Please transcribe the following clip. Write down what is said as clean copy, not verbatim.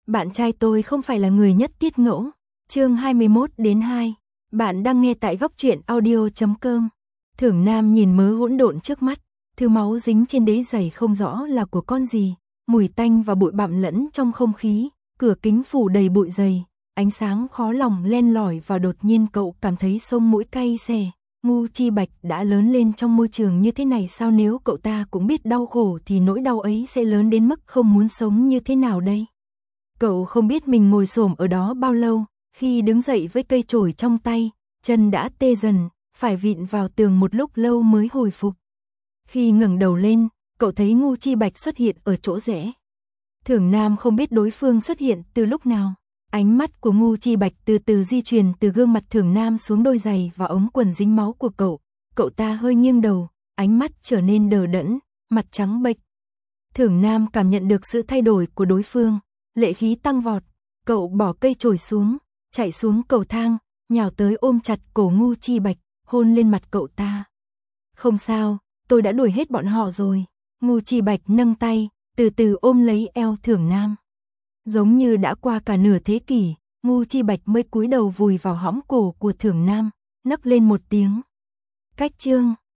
Bạn trai tôi không phải là người nhất tiết ngẫu. Chương 21-2. Bạn đang nghe tại góc truyện audio.com. Thưởng Nam nhìn mớ hỗn độn trước mắt, thứ máu dính trên đế giày không rõ là của con gì, mùi tanh và bụi bặm lẫn trong không khí, cửa kính phủ đầy bụi giày, ánh sáng khó lòng len lỏi và đột nhiên cậu cảm thấy sông mũi cay xè. Ngu Chi Bạch đã lớn lên trong môi trường như thế này sao, nếu cậu ta cũng biết đau khổ thì nỗi đau ấy sẽ lớn đến mức không muốn sống như thế nào đây? Cậu không biết mình ngồi xổm ở đó bao lâu, khi đứng dậy với cây chổi trong tay, chân đã tê dần, phải vịn vào tường một lúc lâu mới hồi phục. Khi ngẩng đầu lên, cậu thấy Ngu Chi Bạch xuất hiện ở chỗ rẽ. Thưởng Nam không biết đối phương xuất hiện từ lúc nào. Ánh mắt của Ngu Chi Bạch từ từ di chuyển từ gương mặt Thưởng Nam xuống đôi giày và ống quần dính máu của cậu. Cậu ta hơi nghiêng đầu, ánh mắt trở nên đờ đẫn, mặt trắng bệch. Thưởng Nam cảm nhận được sự thay đổi của đối phương, lệ khí tăng vọt. Cậu bỏ cây chổi xuống, chạy xuống cầu thang, nhào tới ôm chặt cổ Ngu Chi Bạch, hôn lên mặt cậu ta. Không sao, tôi đã đuổi hết bọn họ rồi. Ngu Chi Bạch nâng tay, từ từ ôm lấy eo Thưởng Nam. Giống như đã qua cả nửa thế kỷ, Ngu Chi Bạch mới cúi đầu vùi vào hõm cổ của Thưởng Nam, nấc lên một tiếng. Cách chương